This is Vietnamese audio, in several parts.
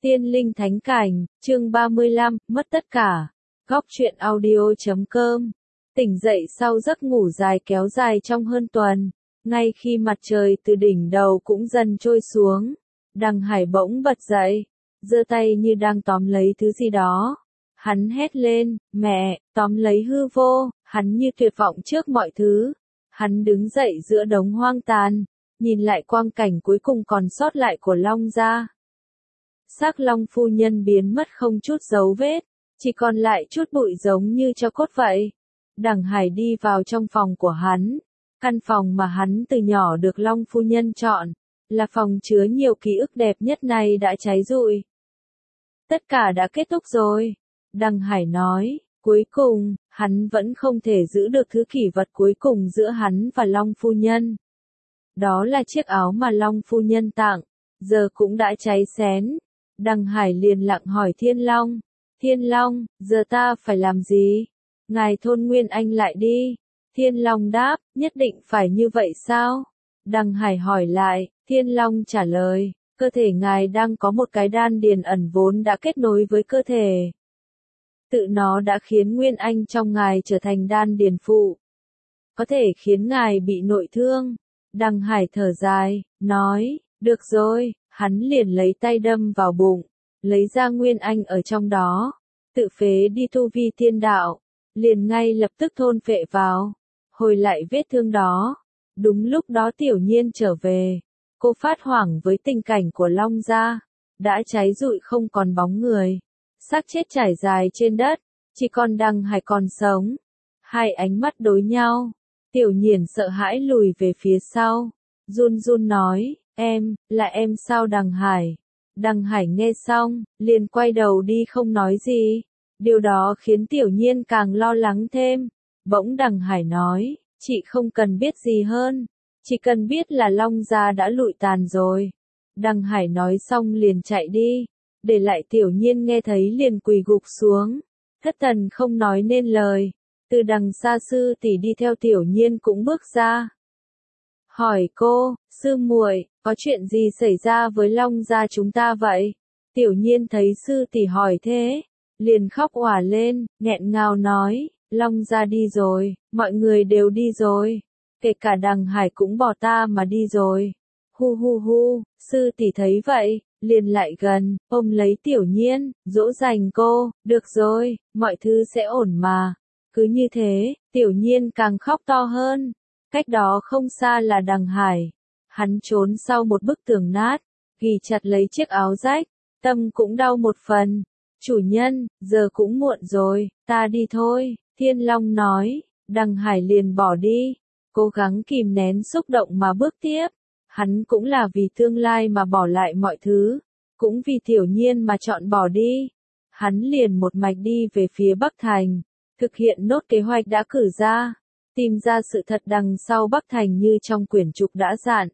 Tiên linh thánh cảnh, chương 35, mất tất cả. Góc truyện audio.com. Tỉnh dậy sau giấc ngủ dài kéo dài trong hơn tuần, ngay khi mặt trời từ đỉnh đầu cũng dần trôi xuống, Đằng Hải bỗng bật dậy, giơ tay như đang tóm lấy thứ gì đó. Hắn hét lên, mẹ, tóm lấy hư vô, hắn như tuyệt vọng trước mọi thứ. Hắn đứng dậy giữa đống hoang tàn, nhìn lại quang cảnh cuối cùng còn sót lại của Long gia. Xác Long phu nhân biến mất không chút dấu vết, chỉ còn lại chút bụi giống như tro cốt vậy. Đằng Hải đi vào trong phòng của hắn, căn phòng mà hắn từ nhỏ được Long phu nhân chọn, là phòng chứa nhiều ký ức đẹp nhất này đã cháy rụi. Tất cả đã kết thúc rồi, Đằng Hải nói, cuối cùng, hắn vẫn không thể giữ được thứ kỷ vật cuối cùng giữa hắn và Long phu nhân. Đó là chiếc áo mà Long phu nhân tặng, giờ cũng đã cháy xém. Đằng Hải liền lặng hỏi Thiên Long, Thiên Long, giờ ta phải làm gì? Ngài Thôn Nguyên Anh lại đi. Thiên Long đáp, nhất định phải như vậy sao? Đằng Hải hỏi lại, Thiên Long trả lời, cơ thể ngài đang có một cái đan điền ẩn vốn đã kết nối với cơ thể. Tự nó đã khiến Nguyên Anh trong ngài trở thành đan điền phụ. Có thể khiến ngài bị nội thương. Đằng Hải thở dài, nói, được rồi. Hắn liền lấy tay đâm vào bụng, lấy ra Nguyên Anh ở trong đó, tự phế đi tu vi tiên đạo, liền ngay lập tức thôn phệ vào, hồi lại vết thương đó. Đúng lúc đó Tiểu Nhiên trở về, cô phát hoảng với tình cảnh của Long gia, đã cháy rụi không còn bóng người, xác chết trải dài trên đất, chỉ còn Đằng Hải còn sống. Hai ánh mắt đối nhau, Tiểu Nhiên sợ hãi lùi về phía sau, run run nói, là em sao Đằng Hải? Đằng Hải nghe xong, liền quay đầu đi không nói gì. Điều đó khiến Tiểu Nhiên càng lo lắng thêm. Bỗng Đằng Hải nói, chị không cần biết gì hơn. Chỉ cần biết là Long gia đã lụi tàn rồi. Đằng Hải nói xong liền chạy đi. Để lại Tiểu Nhiên nghe thấy liền quỳ gục xuống. Thất thần không nói nên lời. Từ đằng xa sư tỷ đi theo Tiểu Nhiên cũng bước ra. Hỏi cô, sư muội, có chuyện gì xảy ra với Long gia chúng ta vậy? Tiểu Nhiên thấy sư tỷ hỏi thế, liền khóc òa lên, nghẹn ngào nói, Long gia đi rồi, mọi người đều đi rồi, kể cả Đằng Hải cũng bỏ ta mà đi rồi. Hu hu hu, sư tỷ thấy vậy, liền lại gần, ôm lấy Tiểu Nhiên, dỗ dành cô, được rồi, mọi thứ sẽ ổn mà. Cứ như thế, Tiểu Nhiên càng khóc to hơn. Cách đó không xa là Đằng Hải. Hắn trốn sau một bức tường nát, ghi chặt lấy chiếc áo rách, tâm cũng đau một phần. Chủ nhân, giờ cũng muộn rồi, ta đi thôi, Thiên Long nói. Đằng Hải liền bỏ đi, cố gắng kìm nén xúc động mà bước tiếp. Hắn cũng là vì tương lai mà bỏ lại mọi thứ, cũng vì Tiểu Nhiên mà chọn bỏ đi. Hắn liền một mạch đi về phía Bắc Thành, thực hiện nốt kế hoạch đã cử ra. Tìm ra sự thật đằng sau Bắc Thành như trong quyển trục đã dặn.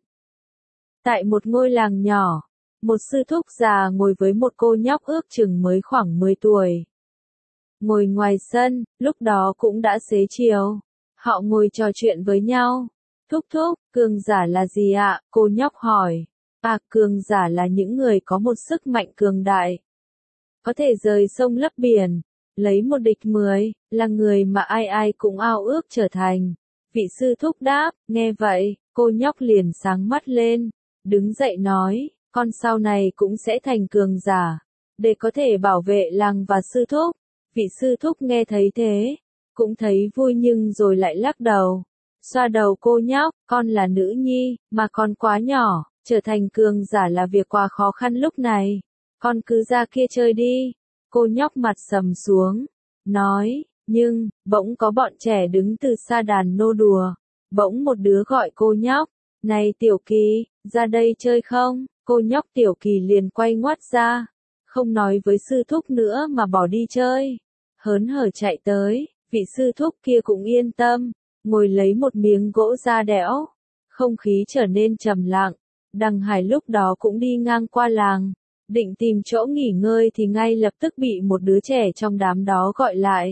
Tại một ngôi làng nhỏ, một sư thúc già ngồi với một cô nhóc ước chừng mới khoảng 10 tuổi. Ngồi ngoài sân, lúc đó cũng đã xế chiều. Họ ngồi trò chuyện với nhau. Thúc thúc, cường giả là gì ạ? Cô nhóc hỏi. Cường giả là những người có một sức mạnh cường đại. Có thể rời sông lấp biển. Lấy một địch 10, là người mà ai ai cũng ao ước trở thành. Vị sư thúc đáp, nghe vậy, cô nhóc liền sáng mắt lên, đứng dậy nói, con sau này cũng sẽ thành cường giả, để có thể bảo vệ làng và sư thúc. Vị sư thúc nghe thấy thế, cũng thấy vui nhưng rồi lại lắc đầu, xoa đầu cô nhóc, con là nữ nhi, mà con quá nhỏ, trở thành cường giả là việc quá khó khăn lúc này, con cứ ra kia chơi đi. Cô nhóc mặt sầm xuống, nói, nhưng, bỗng có bọn trẻ đứng từ xa đàn nô đùa. Bỗng một đứa gọi cô nhóc, này Tiểu Kỳ, ra đây chơi không? Cô nhóc Tiểu Kỳ liền quay ngoắt ra, không nói với sư thúc nữa mà bỏ đi chơi. Hớn hở chạy tới, vị sư thúc kia cũng yên tâm, ngồi lấy một miếng gỗ da đẽo. Không khí trở nên trầm lặng, Đằng Hải lúc đó cũng đi ngang qua làng. Định tìm chỗ nghỉ ngơi thì ngay lập tức bị một đứa trẻ trong đám đó gọi lại.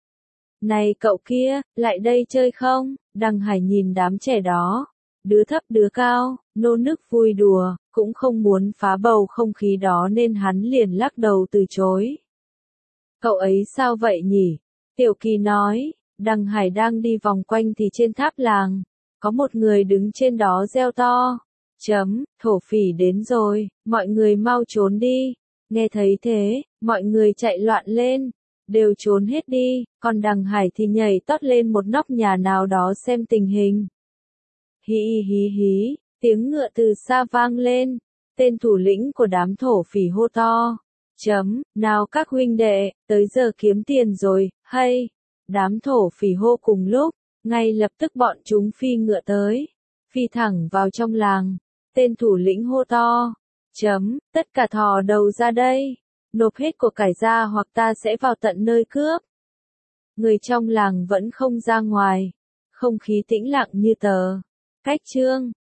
Này cậu kia, lại đây chơi không? Đằng Hải nhìn đám trẻ đó. Đứa thấp đứa cao, Nô nức vui đùa, cũng không muốn phá bầu không khí đó nên hắn liền lắc đầu từ chối. Cậu ấy sao vậy nhỉ? Tiểu Kỳ nói, Đằng Hải đang đi vòng quanh thì trên tháp làng, có một người đứng trên đó reo to. Thổ phỉ đến rồi, mọi người mau trốn đi. Nghe thấy thế, mọi người chạy loạn lên, đều trốn hết đi, còn Đằng Hải thì nhảy tót lên một nóc nhà nào đó xem tình hình. Hí hí hí, tiếng ngựa từ xa vang lên, tên thủ lĩnh của đám thổ phỉ hô to. Nào các huynh đệ, tới giờ kiếm tiền rồi, hay. Đám thổ phỉ hô cùng lúc, ngay lập tức bọn chúng phi ngựa tới, phi thẳng vào trong làng. Tên thủ lĩnh hô to. Tất cả thò đầu ra đây, nộp hết của cải ra hoặc ta sẽ vào tận nơi cướp. Người trong làng vẫn không ra ngoài, không khí tĩnh lặng như tờ. Cách chương